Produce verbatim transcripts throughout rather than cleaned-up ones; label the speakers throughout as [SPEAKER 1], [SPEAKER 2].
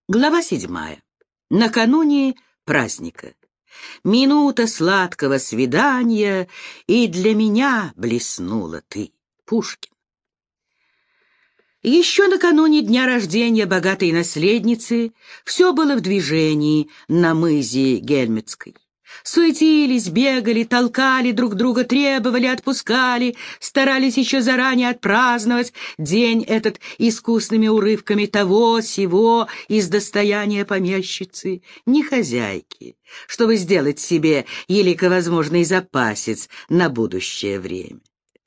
[SPEAKER 1] Глава седьмая. Накануне праздника. Минута сладкого свидания, и для меня блеснула ты. Пушкин. Еще накануне дня рождения богатой наследницы все было в движении на мызе Гельмецкой. Суетились, бегали, толкали друг друга, требовали, отпускали, старались еще заранее отпраздновать день этот искусными урывками того-сего из достояния помещицы, не хозяйки, чтобы сделать себе елико возможный запасец на будущее время.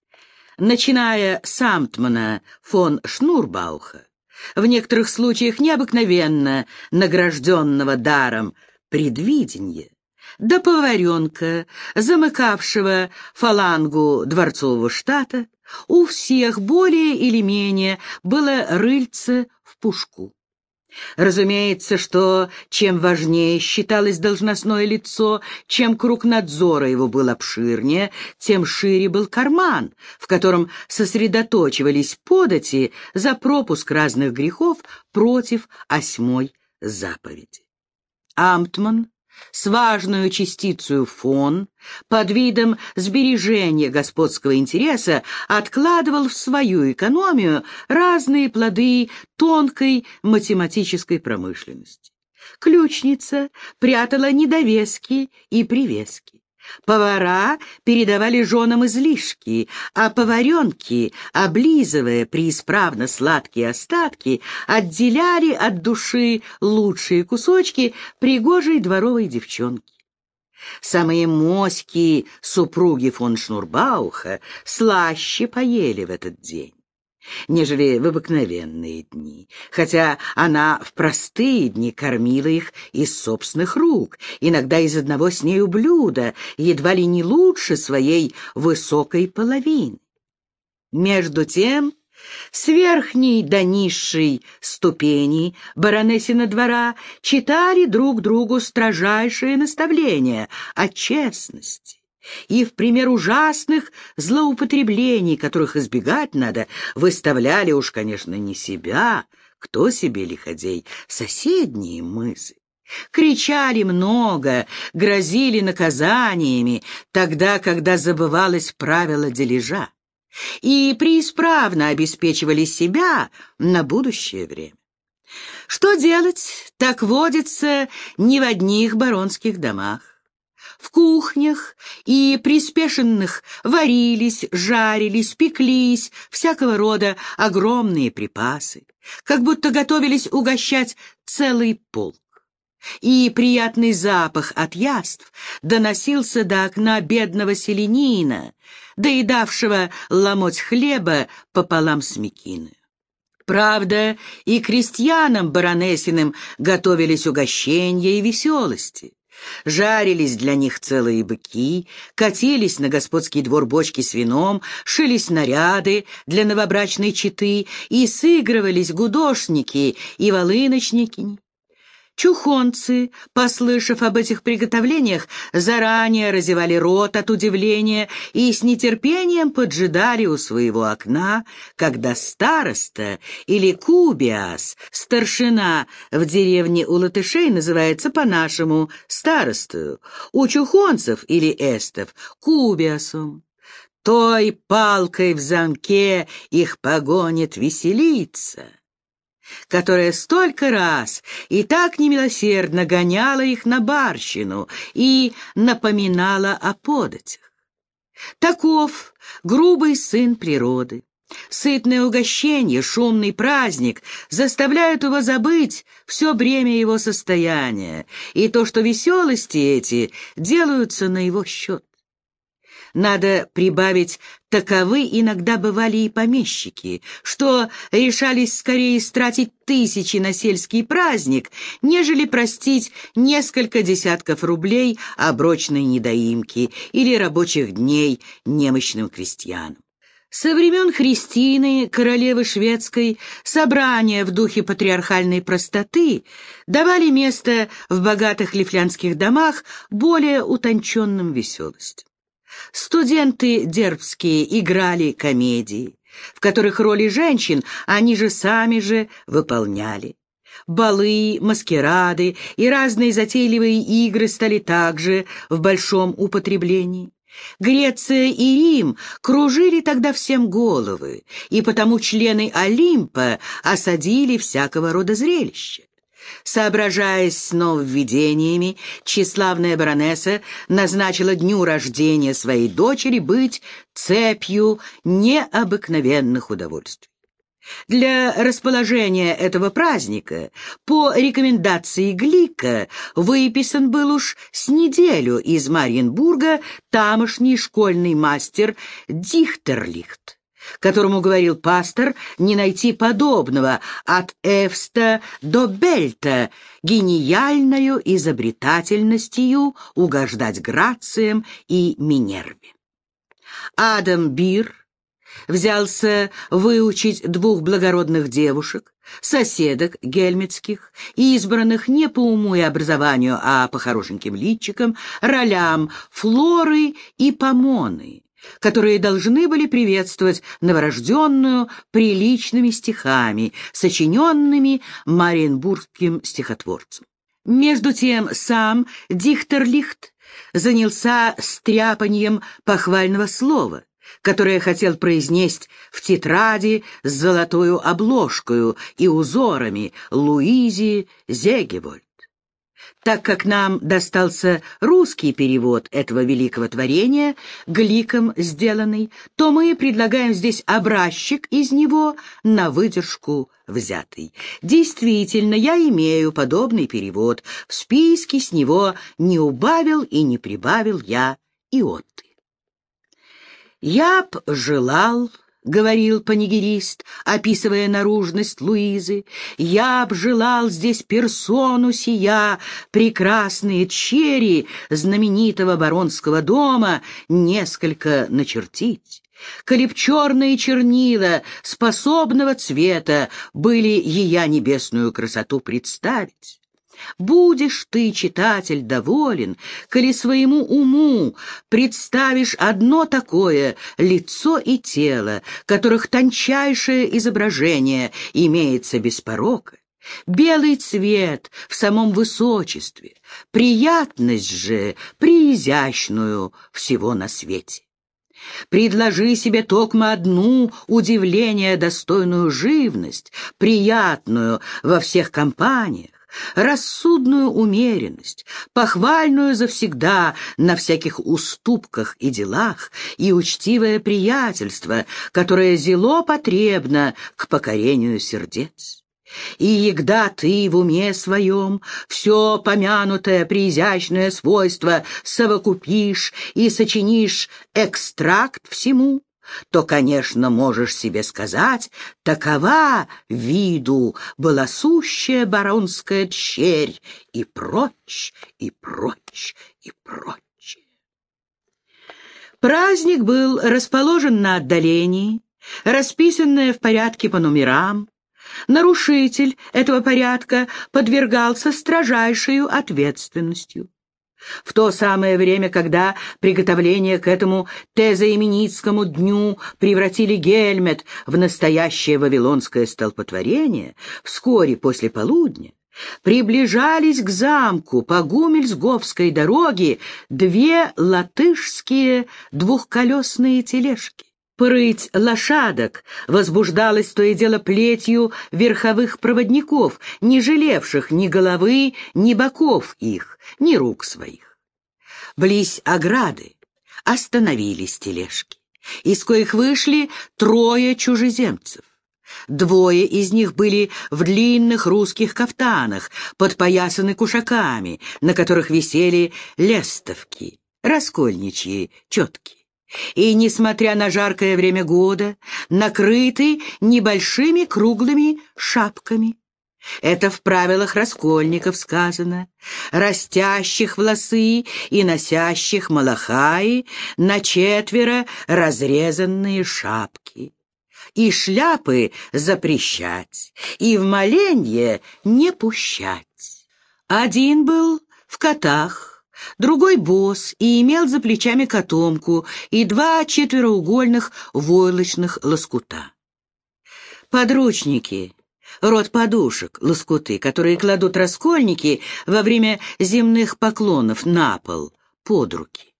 [SPEAKER 1] Начиная с амтмана фон Шнурбауха, в некоторых случаях необыкновенно награжденного даром предвидения, до поваренка, замыкавшего фалангу дворцового штата, у всех более или менее было рыльце в пушку. Разумеется, что чем важнее считалось должностное лицо, чем круг надзора его был обширнее, тем шире был карман, в котором сосредоточивались подати за пропуск разных грехов против осьмой заповеди. Амтман с важную частицей фон, под видом сбережения господского интереса, откладывал в свою экономию разные плоды тонкой математической промышленности. Ключница прятала недовески и привески. Повара передавали женам излишки, а поваренки, облизывая преисправно сладкие остатки, отделяли от души лучшие кусочки пригожей дворовой девчонки. Самые моськи супруги фон Шнурбауха слаще поели в этот день, нежели в обыкновенные дни, хотя она в простые дни кормила их из собственных рук, иногда из одного с нею блюда, едва ли не лучше своей высокой половины. Между тем, с верхней до низшей ступени баронессина двора читали друг другу строжайшие наставления о честности, и в пример ужасных злоупотреблений, которых избегать надо, выставляли уж, конечно, не себя, кто себе лиходей, соседние мызы. Кричали много, грозили наказаниями, тогда, когда забывалось правило дележа, и преисправно обеспечивали себя на будущее время. Что делать, так водится не в одних баронских домах. В кухнях и приспешенных варились, жарились, пеклись всякого рода огромные припасы, как будто готовились угощать целый полк. И приятный запах от яств доносился до окна бедного селянина, доедавшего ломоть хлеба пополам с мекиной. Правда, и крестьянам баронессиным готовились угощения и веселости. Жарились для них целые быки, катились на господский двор бочки с вином, шились наряды для новобрачной четы и сыгрывались гудошники и волыночники. Чухонцы, послышав об этих приготовлениях, заранее разевали рот от удивления и с нетерпением поджидали у своего окна, когда староста или кубиас, старшина в деревне у латышей называется по-нашему старостою, у чухонцев или эстов — кубиасом, той палкой в замке их погонит веселиться, которая столько раз и так немилосердно гоняла их на барщину и напоминала о податях. Таков грубый сын природы. Сытное угощение, шумный праздник заставляют его забыть все бремя его состояния и то, что веселости эти делаются на его счет. Надо прибавить, таковы иногда бывали и помещики, что решались скорее истратить тысячи на сельский праздник, нежели простить несколько десятков рублей оброчной недоимки или рабочих дней немощным крестьянам. Со времен Христины, королевы шведской, собрания в духе патриархальной простоты давали место в богатых лифлянских домах более утонченным веселостям. Студенты дербские играли комедии, в которых роли женщин они же сами же выполняли. Балы, маскарады и разные затейливые игры стали также в большом употреблении. Греция и Рим кружили тогда всем головы, и потому члены Олимпа осадили всякого рода зрелища. Соображаясь с нововведениями, тщеславная баронесса назначила дню рождения своей дочери быть цепью необыкновенных удовольствий. Для расположения этого праздника по рекомендации Глика выписан был уж с неделю из Мариенбурга тамошний школьный мастер Дихтерлихт, которому говорил пастор не найти подобного от Эвста до Бельта, гениальною изобретательностью угождать Грациям и Минерве. Адам Бир взялся выучить двух благородных девушек, соседок гельмитских, избранных не по уму и образованию, а по хорошеньким личикам, ролям Флоры и Помоны, которые должны были приветствовать новорожденную приличными стихами, сочиненными мариенбургским стихотворцем. Между тем сам Дихтерлихт занялся стряпанием похвального слова, которое хотел произнести в тетради с золотою обложкою и узорами Луизе Зегевольд. Так как нам достался русский перевод этого великого творения, Гликом сделанный, то мы предлагаем здесь образчик из него на выдержку взятый. Действительно, я имею подобный перевод, в списке с него не убавил и не прибавил я иоты. «Я б желал, — говорил панигерист, описывая наружность Луизы, — я б желал здесь персону сия, прекрасные черри знаменитого баронского дома, несколько начертить. Коли б черные чернила способного цвета были ея небесную красоту представить. Будешь ты, читатель, доволен, коли своему уму представишь одно такое лицо и тело, которых тончайшее изображение имеется без порока, белый цвет в самом высочестве, приятность же преизящную всего на свете. Предложи себе токмо одну удивление достойную живность, приятную во всех компаниях, рассудную умеренность, похвальную завсегда на всяких уступках и делах, и учтивое приятельство, которое зело потребно к покорению сердец. И егда ты в уме своем все помянутое преизящное свойство совокупишь и сочинишь экстракт всему, то, конечно, можешь себе сказать, такова виду была сущая баронская дщерь, и прочь, и прочь, и прочь. Праздник был расположен на отдалении, расписанное в порядке по номерам. Нарушитель этого порядка подвергался строжайшей ответственностью. В то самое время, когда приготовления к этому тезоименитскому дню превратили Гельмет в настоящее вавилонское столпотворение, вскоре после полудня приближались к замку по Гумельсговской дороге две латышские двухколесные тележки. Прыть лошадок возбуждалась то и дело плетью верховых проводников, не жалевших ни головы, ни боков их, ни рук своих. Близь ограды остановились тележки, из коих вышли трое чужеземцев. Двое из них были в длинных русских кафтанах, подпоясаны кушаками, на которых висели лестовки, раскольничьи четки. И, несмотря на жаркое время года, накрыты небольшими круглыми шапками. Это в правилах раскольников сказано, растящих волосы и носящих малахаи на четверо разрезанные шапки. И шляпы запрещать, и в моленье не пущать. Один был в котах, другой босс и имел за плечами котомку и два четвероугольных войлочных лоскута. Подручники Род подушек, лоскуты, которые кладут раскольники во время земных поклонов на пол, под руки.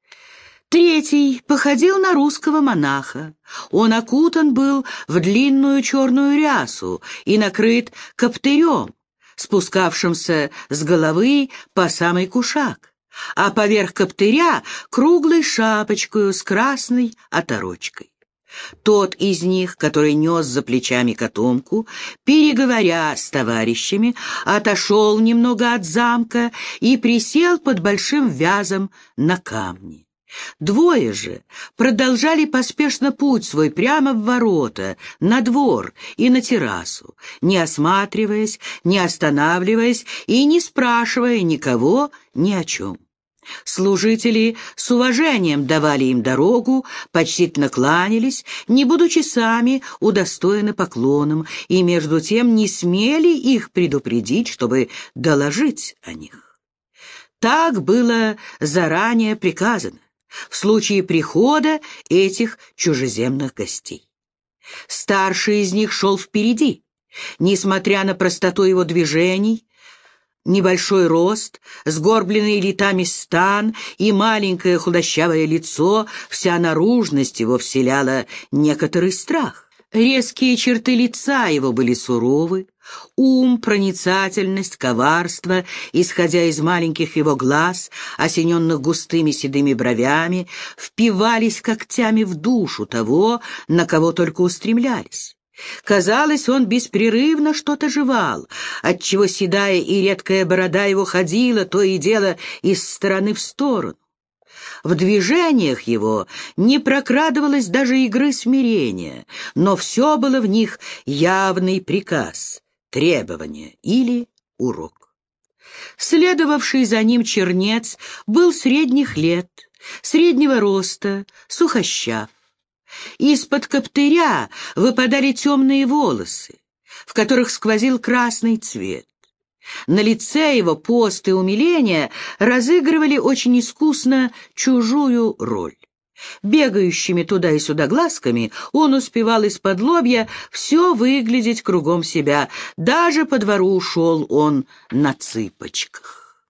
[SPEAKER 1] Третий походил на русского монаха. Он окутан был в длинную черную рясу и накрыт коптырем, спускавшимся с головы по самый кушак, а поверх коптыря круглой шапочкою с красной оторочкой. Тот из них, который нес за плечами котомку, переговоря с товарищами, отошел немного от замка и присел под большим вязом на камни. Двое же продолжали поспешно путь свой прямо в ворота, на двор и на террасу, не осматриваясь, не останавливаясь и не спрашивая никого ни о чем. Служители с уважением давали им дорогу, почтительно кланялись, не будучи сами удостоены поклоном, и между тем не смели их предупредить, чтобы доложить о них. Так было заранее приказано в случае прихода этих чужеземных гостей. Старший из них шел впереди. Несмотря на простоту его движений, небольшой рост, сгорбленный летами стан и маленькое худощавое лицо, вся наружность его вселяла некоторый страх. Резкие черты лица его были суровы, ум, проницательность, коварство, исходя из маленьких его глаз, осененных густыми седыми бровями, впивались когтями в душу того, на кого только устремлялись. Казалось, он беспрерывно что-то жевал, отчего седая и редкая борода его ходила то и дело из стороны в сторону. В движениях его не прокрадывалось даже игры смирения, но все было в них явный приказ, требование или урок. Следовавший за ним чернец был средних лет, среднего роста, сухощав. Из-под коптыря выпадали темные волосы, в которых сквозил красный цвет. На лице его пост и умиление разыгрывали очень искусно чужую роль. Бегающими туда и сюда глазками он успевал из-под лобья все выглядеть кругом себя. Даже по двору шел он на цыпочках.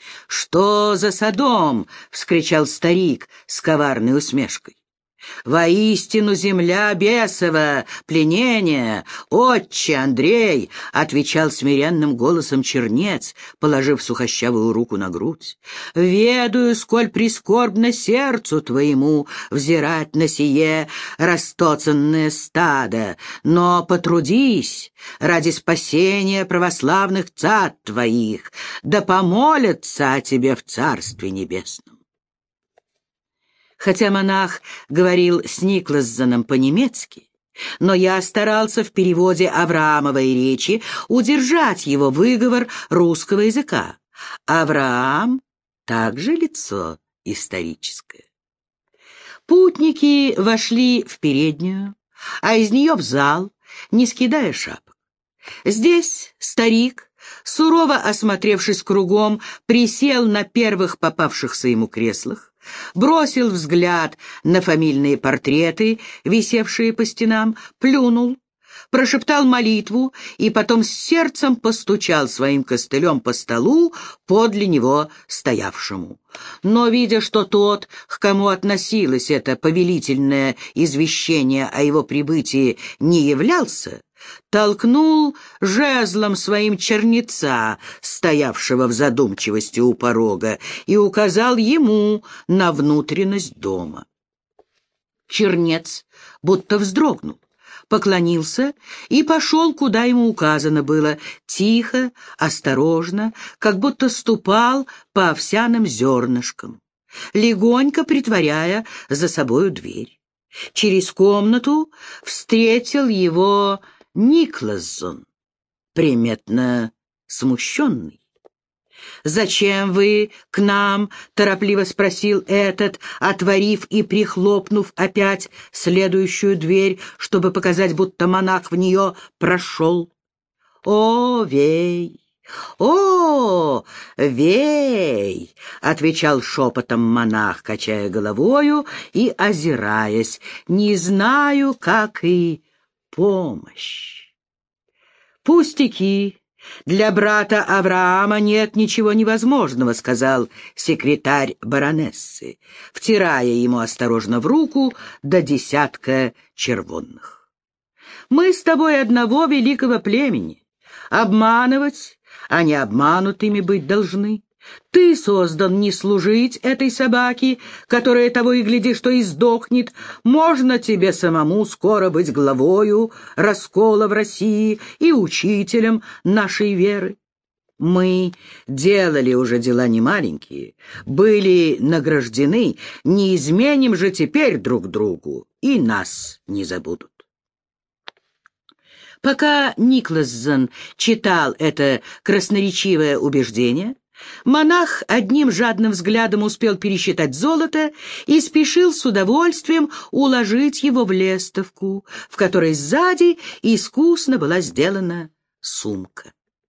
[SPEAKER 1] «Что за Содом?» — вскричал старик с коварной усмешкой. «Воистину земля бесова, пленение, отче Андрей!» — отвечал смиренным голосом чернец, положив сухощавую руку на грудь. «Ведаю, сколь прискорбно сердцу твоему взирать на сие растоцанное стадо, но потрудись ради спасения православных цад твоих, да помолятся о тебе в Царстве Небесном». Хотя монах говорил с Никласзоном по-немецки, но я старался в переводе Авраамовой речи удержать его выговор русского языка. Авраам — также лицо историческое. Путники вошли в переднюю, а из нее в зал, не скидая шапок. Здесь старик, сурово осмотревшись кругом, присел на первых попавшихся ему креслах, бросил взгляд на фамильные портреты, висевшие по стенам, плюнул, прошептал молитву и потом с сердцем постучал своим костылем по столу подле него стоявшему. Но, видя, что тот, к кому относилось это повелительное извещение о его прибытии, не являлся, толкнул жезлом своим чернеца, стоявшего в задумчивости у порога, и указал ему на внутренность дома. Чернец будто вздрогнул, поклонился и пошел, куда ему указано было, тихо, осторожно, как будто ступал по овсяным зернышкам, легонько притворяя за собою дверь. Через комнату встретил его Никласзон, приметно смущенный. «Зачем вы к нам?» — торопливо спросил этот, отворив и прихлопнув опять следующую дверь, чтобы показать, будто монах в нее прошел. «О, вей! О, вей!» — отвечал шепотом монах, качая головою и озираясь. «Не знаю, как и помощь». «Пустяки. Для брата Авраама нет ничего невозможного», — сказал секретарь баронессы, втирая ему осторожно в руку до десятка червонных. «Мы с тобой одного великого племени. Обманывать, а не обманутыми быть должны. Ты создан не служить этой собаке, которая того и гляди, что и сдохнет. Можно тебе самому скоро быть главою раскола в России и учителем нашей веры. Мы делали уже дела немаленькие, были награждены, не изменим же теперь друг другу, и нас не забудут». Пока Никлассон читал это красноречивое убеждение, монах одним жадным взглядом успел пересчитать золото и спешил с удовольствием уложить его в лестовку, в которой сзади искусно была сделана сумка.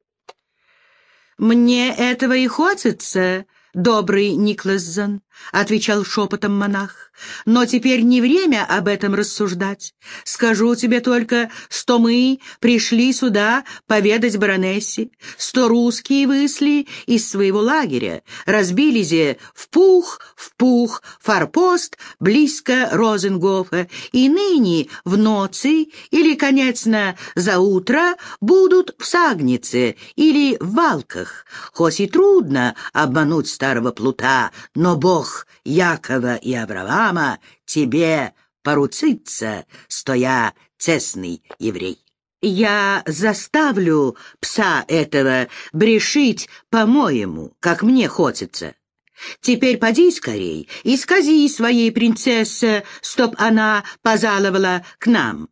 [SPEAKER 1] «Мне этого и хочется, добрый Никлассон», — отвечал шепотом монах, — «но теперь не время об этом рассуждать. Скажу тебе только, что мы пришли сюда поведать баронессе, что русские высли из своего лагеря, разбились в пух, в пух, форпост близко Розенгофа, и ныне в ноцы или, конечно, за утро будут в Сагнице или в Валках. Хоть и трудно обмануть старого плута, но Бог Якова и Авраама тебе поручится, что я честный еврей. Я заставлю пса этого брешить по-моему, как мне хочется. Теперь поди скорей и скази своей принцессе, чтоб она пожаловала к нам».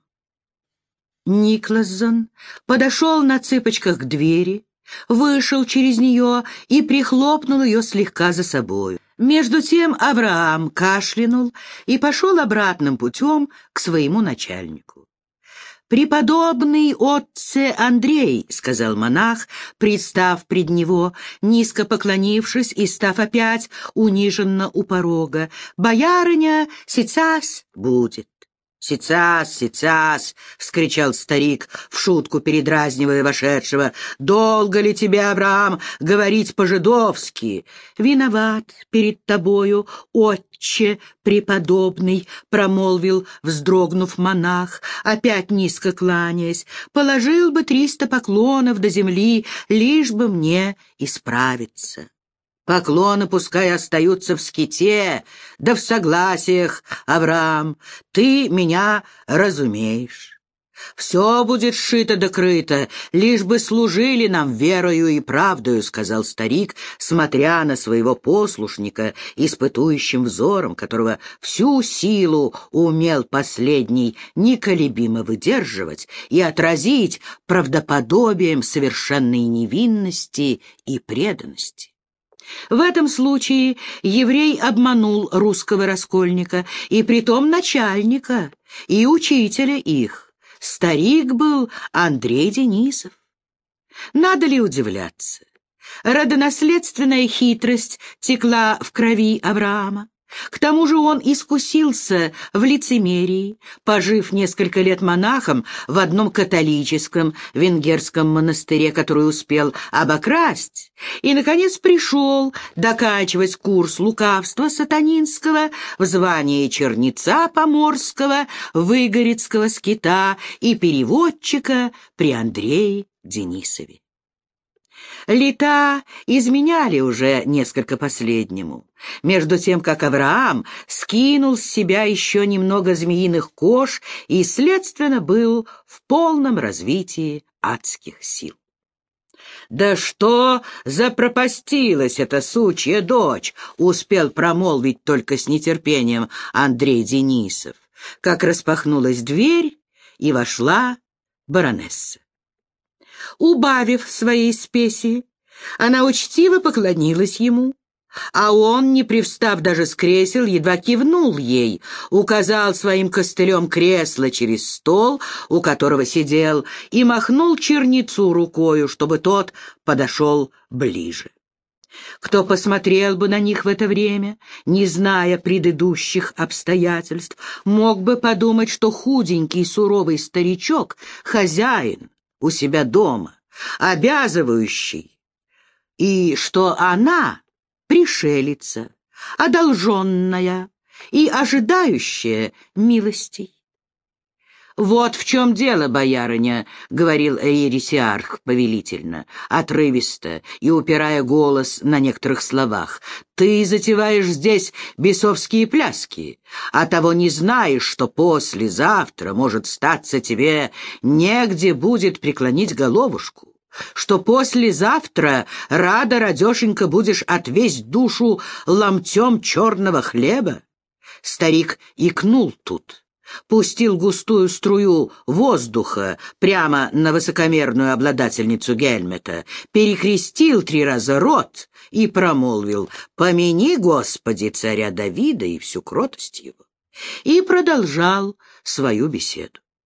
[SPEAKER 1] Никлассон подошел на цыпочках к двери, вышел через нее и прихлопнул ее слегка за собою. Между тем Авраам кашлянул и пошел обратным путем к своему начальнику. «Преподобный отце Андрей», — сказал монах, пристав пред него, низко поклонившись и став опять униженно у порога, — «боярыня сейчас будет». «Сейчас, сейчас!» — вскричал старик, в шутку передразнивая вошедшего. «Долго ли тебе, Авраам, говорить по-жидовски?» «Виноват перед тобою, отче преподобный», — промолвил, вздрогнув монах, опять низко кланяясь. «Положил бы триста поклонов до земли, лишь бы мне исправиться». «Поклоны пускай остаются в ските, да в согласиях, Авраам, ты меня разумеешь. Все будет сшито да крыто, лишь бы служили нам верою и правдою», — сказал старик, смотря на своего послушника испытующим взором, которого всю силу умел последний неколебимо выдерживать и отразить правдоподобием совершенной невинности и преданности. В этом случае еврей обманул русского раскольника, и притом начальника, и учителя их. Старик был Андрей Денисов. Надо ли удивляться? Родонаследственная хитрость текла в крови Авраама. К тому же он искусился в лицемерии, пожив несколько лет монахом в одном католическом венгерском монастыре, который успел обокрасть, и, наконец, пришел доканчивать курс лукавства сатанинского в звании черница поморского, выгорецкого скита и переводчика при Андрее Денисове. Лета изменяли уже несколько последнему, между тем, как Авраам скинул с себя еще немного змеиных кож и, следственно, был в полном развитии адских сил. «Да что запропастилась эта сучья дочь!» — успел промолвить только с нетерпением Андрей Денисов, как распахнулась дверь, и вошла баронесса. Убавив своей спеси, она учтиво поклонилась ему, а он, не привстав даже с кресел, едва кивнул ей, указал своим костылем кресло через стол, у которого сидел, и махнул черницу рукою, чтобы тот подошел ближе. Кто посмотрел бы на них в это время, не зная предыдущих обстоятельств, мог бы подумать, что худенький суровый старичок — хозяин, у себя дома, обязывающий, и что она пришелица, одолженная и ожидающая милостей. «Вот в чем дело, боярыня», — говорил ересиарх повелительно, отрывисто и упирая голос на некоторых словах. «Ты затеваешь здесь бесовские пляски, а того не знаешь, что послезавтра, может, статься тебе негде будет преклонить головушку, что послезавтра рада, радешенька, будешь отвесть душу ломтем черного хлеба». Старик икнул тут, пустил густую струю воздуха прямо на высокомерную обладательницу гельмета, перекрестил три раза рот и промолвил: «Помяни, Господи, царя Давида и всю кротость его», и продолжал свою беседу.